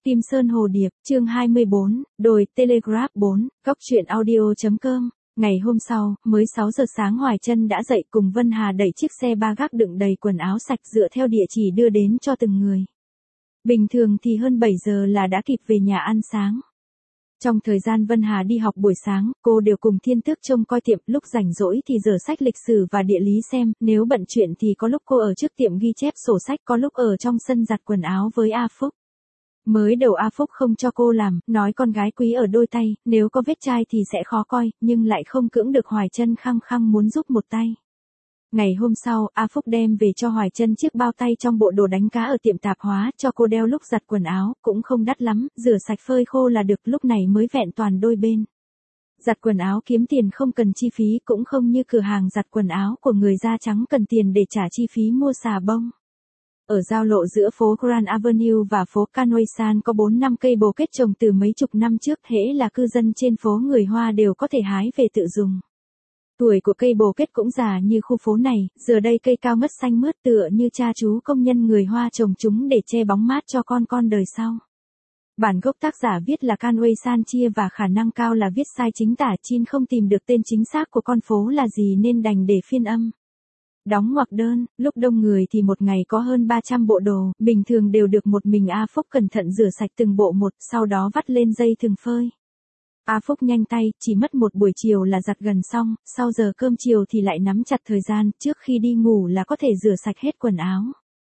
Kim Sơn Hồ Điệp, chương 24, đồi Telegraph 4, góc truyện audio.com. Ngày hôm sau, mới 6 giờ sáng Hoài Trân đã dậy cùng Vân Hà đẩy chiếc xe ba gác đựng đầy quần áo sạch dựa theo địa chỉ đưa đến cho từng người. Bình thường thì hơn 7 giờ là đã kịp về nhà ăn sáng. Trong thời gian Vân Hà đi học buổi sáng, cô đều cùng Thiên Tước trông coi tiệm, lúc rảnh rỗi thì dở sách lịch sử và địa lý xem, nếu bận chuyện thì có lúc cô ở trước tiệm ghi chép sổ sách, có lúc ở trong sân giặt quần áo với A Phúc. Mới đầu A Phúc không cho cô làm, nói con gái quý ở đôi tay, nếu có vết chai thì sẽ khó coi, nhưng lại không cưỡng được Hoài Trân khăng khăng muốn giúp một tay. Ngày hôm sau, A Phúc đem về cho Hoài Trân chiếc bao tay trong bộ đồ đánh cá ở tiệm tạp hóa, cho cô đeo lúc giặt quần áo, cũng không đắt lắm, rửa sạch phơi khô là được, lúc này mới vẹn toàn đôi bên. Giặt quần áo kiếm tiền không cần chi phí, cũng không như cửa hàng giặt quần áo của người da trắng cần tiền để trả chi phí mua xà bông. Ở giao lộ giữa phố Grand Avenue và phố Canoe San có 4-5 cây bồ kết trồng từ mấy chục năm trước, hễ là cư dân trên phố người Hoa đều có thể hái về tự dùng. Tuổi của cây bồ kết cũng già như khu phố này, giờ đây cây cao ngất xanh mướt tựa như cha chú công nhân người Hoa trồng chúng để che bóng mát cho con đời sau. Bản gốc tác giả viết là Canoe San chia và khả năng cao là viết sai chính tả, Chin không tìm được tên chính xác của con phố là gì nên đành để phiên âm. Đóng ngoặc đơn, lúc đông người thì một ngày có hơn 300 bộ đồ, bình thường đều được một mình A Phúc cẩn thận rửa sạch từng bộ một, sau đó vắt lên dây thừng phơi. A Phúc nhanh tay, chỉ mất một buổi chiều là giặt gần xong, sau giờ cơm chiều thì lại nắm chặt thời gian, trước khi đi ngủ là có thể rửa sạch hết quần áo.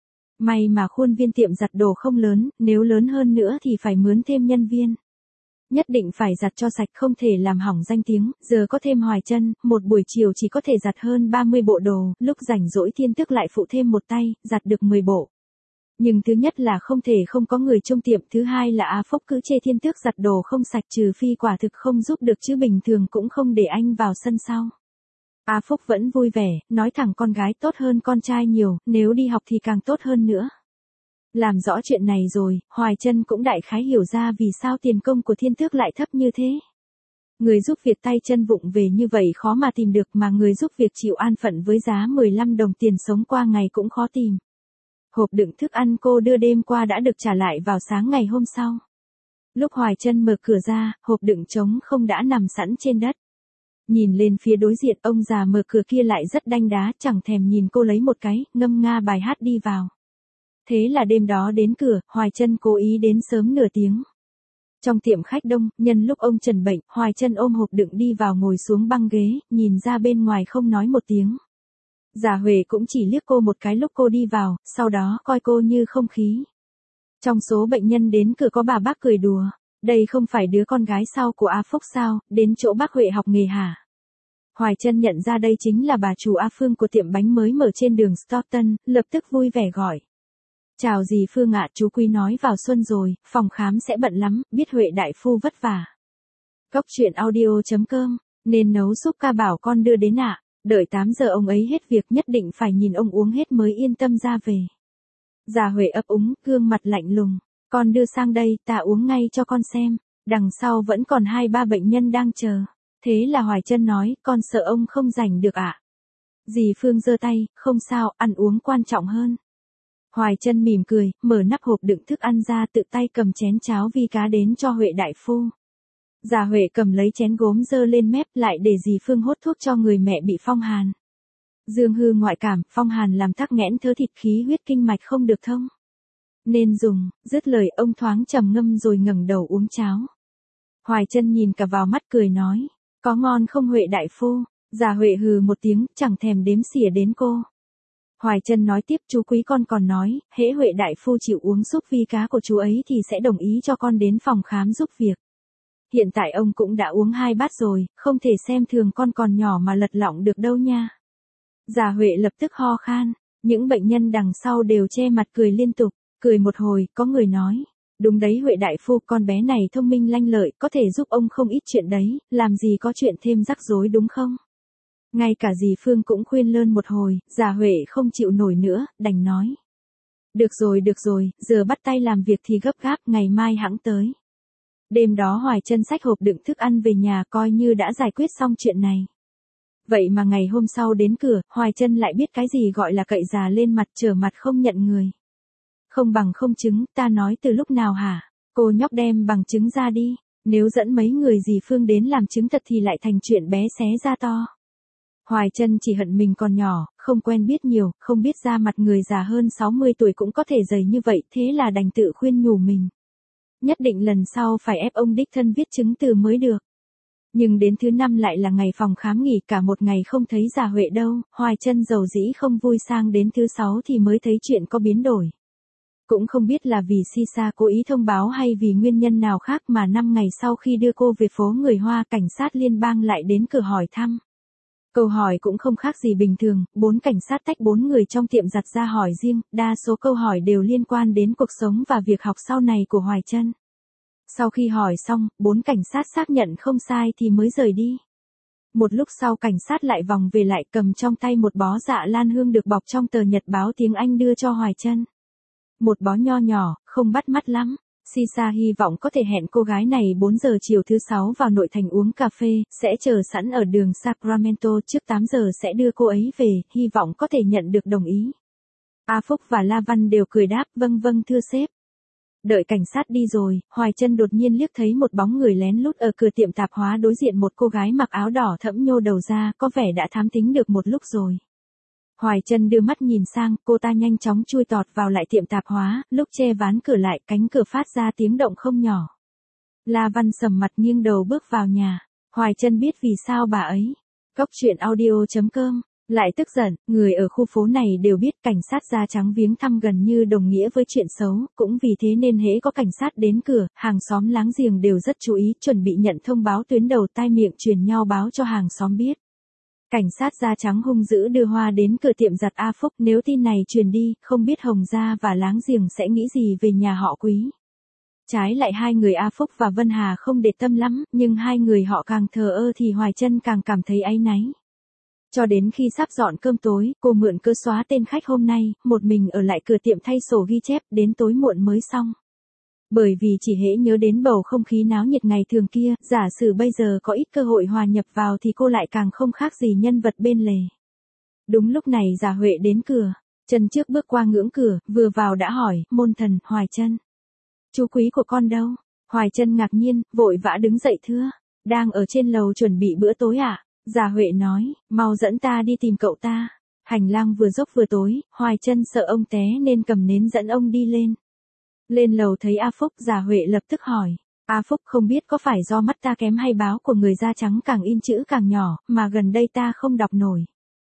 May mà khuôn viên tiệm giặt đồ không lớn, nếu lớn hơn nữa thì phải mướn thêm nhân viên. Nhất định phải giặt cho sạch, không thể làm hỏng danh tiếng, giờ có thêm Hoài Trân, một buổi chiều chỉ có thể giặt hơn 30 bộ đồ, lúc rảnh rỗi Thiên Tước lại phụ thêm một tay, giặt được 10 bộ. Nhưng thứ nhất là không thể không có người trông tiệm, thứ hai là A Phúc cứ chê Thiên Tước giặt đồ không sạch, trừ phi quả thực không giúp được chứ bình thường cũng không để anh vào sân sau. A Phúc vẫn vui vẻ, nói thẳng con gái tốt hơn con trai nhiều, nếu đi học thì càng tốt hơn nữa. Làm rõ chuyện này rồi, Hoài Trân cũng đại khái hiểu ra vì sao tiền công của Thiên Tước lại thấp như thế. Người giúp việc tay chân vụng về như vậy khó mà tìm được, mà người giúp việc chịu an phận với giá 15 đồng tiền sống qua ngày cũng khó tìm. Hộp đựng thức ăn cô đưa đêm qua đã được trả lại vào sáng ngày hôm sau. Lúc Hoài Trân mở cửa ra, hộp đựng trống không đã nằm sẵn trên đất. Nhìn lên phía đối diện, ông già mở cửa kia lại rất đanh đá, chẳng thèm nhìn cô lấy một cái, ngâm nga bài hát đi vào. Thế là đêm đó đến cửa, Hoài Trân cố ý đến sớm nửa tiếng. Trong tiệm khách đông, nhân lúc ông Trần bệnh, Hoài Trân ôm hộp đựng đi vào ngồi xuống băng ghế, nhìn ra bên ngoài không nói một tiếng. Già Huệ cũng chỉ liếc cô một cái lúc cô đi vào, sau đó coi cô như không khí. Trong số bệnh nhân đến cửa có bà bác cười đùa, đây không phải đứa con gái sau của A Phúc sao, đến chỗ bác Huệ học nghề hả? Hoài Trân nhận ra đây chính là bà chủ A Phương của tiệm bánh mới mở trên đường Stockton, lập tức vui vẻ gọi. Chào dì Phương ạ, chú Quý nói vào xuân rồi, phòng khám sẽ bận lắm, biết Huệ đại phu vất vả. Góc truyện audio.com, nên nấu súp ca bảo con đưa đến ạ, đợi 8 giờ ông ấy hết việc nhất định phải nhìn ông uống hết mới yên tâm ra về. Già Huệ ấp úng, gương mặt lạnh lùng, con đưa sang đây, ta uống ngay cho con xem, đằng sau vẫn còn 2-3 bệnh nhân đang chờ. Thế là Hoài Trân nói, con sợ ông không rảnh được ạ. Dì Phương giơ tay, không sao, ăn uống quan trọng hơn. Hoài Trân mỉm cười, mở nắp hộp đựng thức ăn ra, tự tay cầm chén cháo vi cá đến cho Huệ đại phu. Già Huệ cầm lấy chén gốm dơ lên mép, lại để dì Phương hốt thuốc cho người mẹ bị phong hàn. Dương hư ngoại cảm, phong hàn làm tắc nghẽn thớ thịt, khí huyết kinh mạch không được thông. Nên dùng, dứt lời ông thoáng trầm ngâm rồi ngẩng đầu uống cháo. Hoài Trân nhìn cả vào mắt cười nói, có ngon không Huệ đại phu? Già Huệ hừ một tiếng, chẳng thèm đếm xỉa đến cô. Hoài Trân nói tiếp, chú Quý con còn nói, hễ Huệ đại phu chịu uống súp vi cá của chú ấy thì sẽ đồng ý cho con đến phòng khám giúp việc. Hiện tại ông cũng đã uống 2 bát rồi, không thể xem thường con còn nhỏ mà lật lọng được đâu nha. Già Huệ lập tức ho khan, những bệnh nhân đằng sau đều che mặt cười liên tục, cười một hồi, có người nói, đúng đấy Huệ đại phu, con bé này thông minh lanh lợi, có thể giúp ông không ít chuyện đấy, làm gì có chuyện thêm rắc rối đúng không? Ngay cả dì Phương cũng khuyên lơn một hồi, Già Huệ không chịu nổi nữa, đành nói. Được rồi, giờ bắt tay làm việc thì gấp gáp, ngày mai hẵng tới. Đêm đó Hoài Trân xách hộp đựng thức ăn về nhà, coi như đã giải quyết xong chuyện này. Vậy mà ngày hôm sau đến cửa, Hoài Trân lại biết cái gì gọi là cậy già lên mặt, trở mặt không nhận người. Không bằng không chứng, ta nói từ lúc nào hả? Cô nhóc đem bằng chứng ra đi, nếu dẫn mấy người dì Phương đến làm chứng thật thì lại thành chuyện bé xé ra to. Hoài Trân chỉ hận mình còn nhỏ, không quen biết nhiều, không biết ra mặt người già hơn 60 tuổi cũng có thể dày như vậy, thế là đành tự khuyên nhủ mình. Nhất định lần sau phải ép ông đích thân viết chứng từ mới được. Nhưng đến thứ 5 lại là ngày phòng khám nghỉ, cả một ngày không thấy Già Huệ đâu, Hoài Trân dầu dĩ không vui, sang đến thứ 6 thì mới thấy chuyện có biến đổi. Cũng không biết là vì Sisa cố ý thông báo hay vì nguyên nhân nào khác mà 5 ngày sau khi đưa cô về phố người Hoa, cảnh sát liên bang lại đến cửa hỏi thăm. Câu hỏi cũng không khác gì bình thường, 4 cảnh sát tách 4 người trong tiệm giặt ra hỏi riêng, đa số câu hỏi đều liên quan đến cuộc sống và việc học sau này của Hoài Trân. Sau khi hỏi xong, 4 cảnh sát xác nhận không sai thì mới rời đi. Một lúc sau cảnh sát lại vòng về lại cầm trong tay một bó dạ lan hương được bọc trong tờ nhật báo tiếng Anh đưa cho Hoài Trân. Một bó nho nhỏ, không bắt mắt lắm. Sisa hy vọng có thể hẹn cô gái này 4 giờ chiều thứ 6 vào nội thành uống cà phê, sẽ chờ sẵn ở đường Sacramento trước 8 giờ sẽ đưa cô ấy về, hy vọng có thể nhận được đồng ý. A Phúc và La Văn đều cười đáp, vâng vâng thưa sếp. Đợi cảnh sát đi rồi, Hoài Trân đột nhiên liếc thấy một bóng người lén lút ở cửa tiệm tạp hóa đối diện, một cô gái mặc áo đỏ thẫm nhô đầu ra, có vẻ đã thám tính được một lúc rồi. Hoài Trân đưa mắt nhìn sang, cô ta nhanh chóng chui tọt vào lại tiệm tạp hóa, lúc che ván cửa lại, cánh cửa phát ra tiếng động không nhỏ. La Văn sầm mặt nghiêng đầu bước vào nhà. Hoài Trân biết vì sao bà ấy. Cóc truyện audio.com lại tức giận, người ở khu phố này đều biết cảnh sát da trắng viếng thăm gần như đồng nghĩa với chuyện xấu, cũng vì thế nên hễ có cảnh sát đến cửa, hàng xóm láng giềng đều rất chú ý, chuẩn bị nhận thông báo, tuyến đầu tai miệng truyền nhau báo cho hàng xóm biết. Cảnh sát da trắng hung dữ đưa hoa đến cửa tiệm giặt A Phúc, nếu tin này truyền đi, không biết Hồng gia và láng giềng sẽ nghĩ gì về nhà họ Quý. Trái lại hai người A Phúc và Vân Hà không để tâm lắm, nhưng hai người họ càng thờ ơ thì Hoài Trân càng cảm thấy áy náy. Cho đến khi sắp dọn cơm tối, cô mượn cớ xóa tên khách hôm nay, một mình ở lại cửa tiệm thay sổ ghi chép, đến tối muộn mới xong. Bởi vì chỉ hễ nhớ đến bầu không khí náo nhiệt ngày thường kia, giả sử bây giờ có ít cơ hội hòa nhập vào thì cô lại càng không khác gì nhân vật bên lề. Đúng lúc này Già Huệ đến cửa, chân trước bước qua ngưỡng cửa, vừa vào đã hỏi, môn thần, Hoài Trân. Chú Quý của con đâu? Hoài Trân ngạc nhiên, vội vã đứng dậy thưa, đang ở trên lầu chuẩn bị bữa tối ạ. Già Huệ nói, mau dẫn ta đi tìm cậu ta. Hành lang vừa dốc vừa tối, Hoài Trân sợ ông té nên cầm nến dẫn ông đi lên. Lên lầu thấy A Phúc, Già Huệ lập tức hỏi. A Phúc, không biết có phải do mắt ta kém hay báo của người da trắng càng in chữ càng nhỏ, mà gần đây ta không đọc nổi.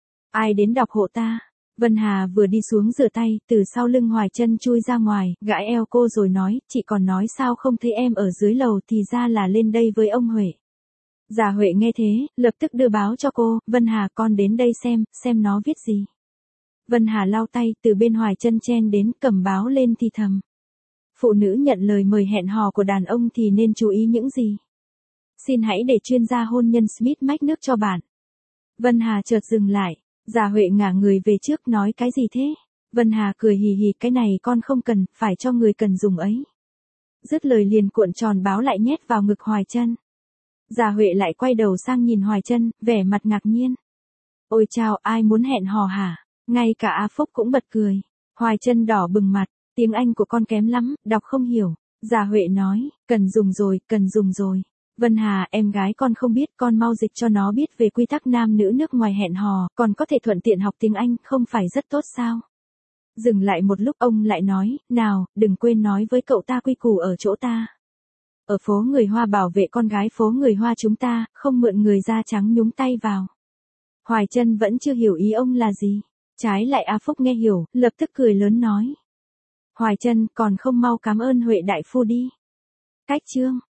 Ai đến đọc hộ ta? Vân Hà vừa đi xuống rửa tay, từ sau lưng Hoài Trân chui ra ngoài, gãi eo cô rồi nói, chị còn nói sao không thấy em ở dưới lầu, thì ra là lên đây với ông Huệ. Già Huệ nghe thế, lập tức đưa báo cho cô, Vân Hà con đến đây xem nó viết gì. Vân Hà lau tay, từ bên Hoài Trân chen đến, cầm báo lên thì thầm. Phụ nữ nhận lời mời hẹn hò của đàn ông thì nên chú ý những gì? Xin hãy để chuyên gia hôn nhân Smith mách nước cho bạn. Vân Hà chợt dừng lại, Già Huệ ngả người về trước, nói cái gì thế? Vân Hà cười hì hì, cái này con không cần, phải cho người cần dùng ấy. Dứt lời liền cuộn tròn báo lại nhét vào ngực Hoài Trân. Già Huệ lại quay đầu sang nhìn Hoài Trân, vẻ mặt ngạc nhiên. Ôi chao, ai muốn hẹn hò hả? Ngay cả A Phúc cũng bật cười. Hoài Trân đỏ bừng mặt, tiếng Anh của con kém lắm, đọc không hiểu. Già Huệ nói, cần dùng rồi. Vân Hà, em gái con không biết, con mau dịch cho nó biết về quy tắc nam nữ nước ngoài hẹn hò, còn có thể thuận tiện học tiếng Anh, không phải rất tốt sao? Dừng lại một lúc ông lại nói, nào, đừng quên nói với cậu ta quy củ ở chỗ ta. Ở phố người Hoa bảo vệ con gái phố người Hoa chúng ta, không mượn người da trắng nhúng tay vào. Hoài Trân vẫn chưa hiểu ý ông là gì. Trái lại A Phúc nghe hiểu, lập tức cười lớn nói. Hoài Trân, còn không mau cảm ơn Huệ đại phu đi. Cách chương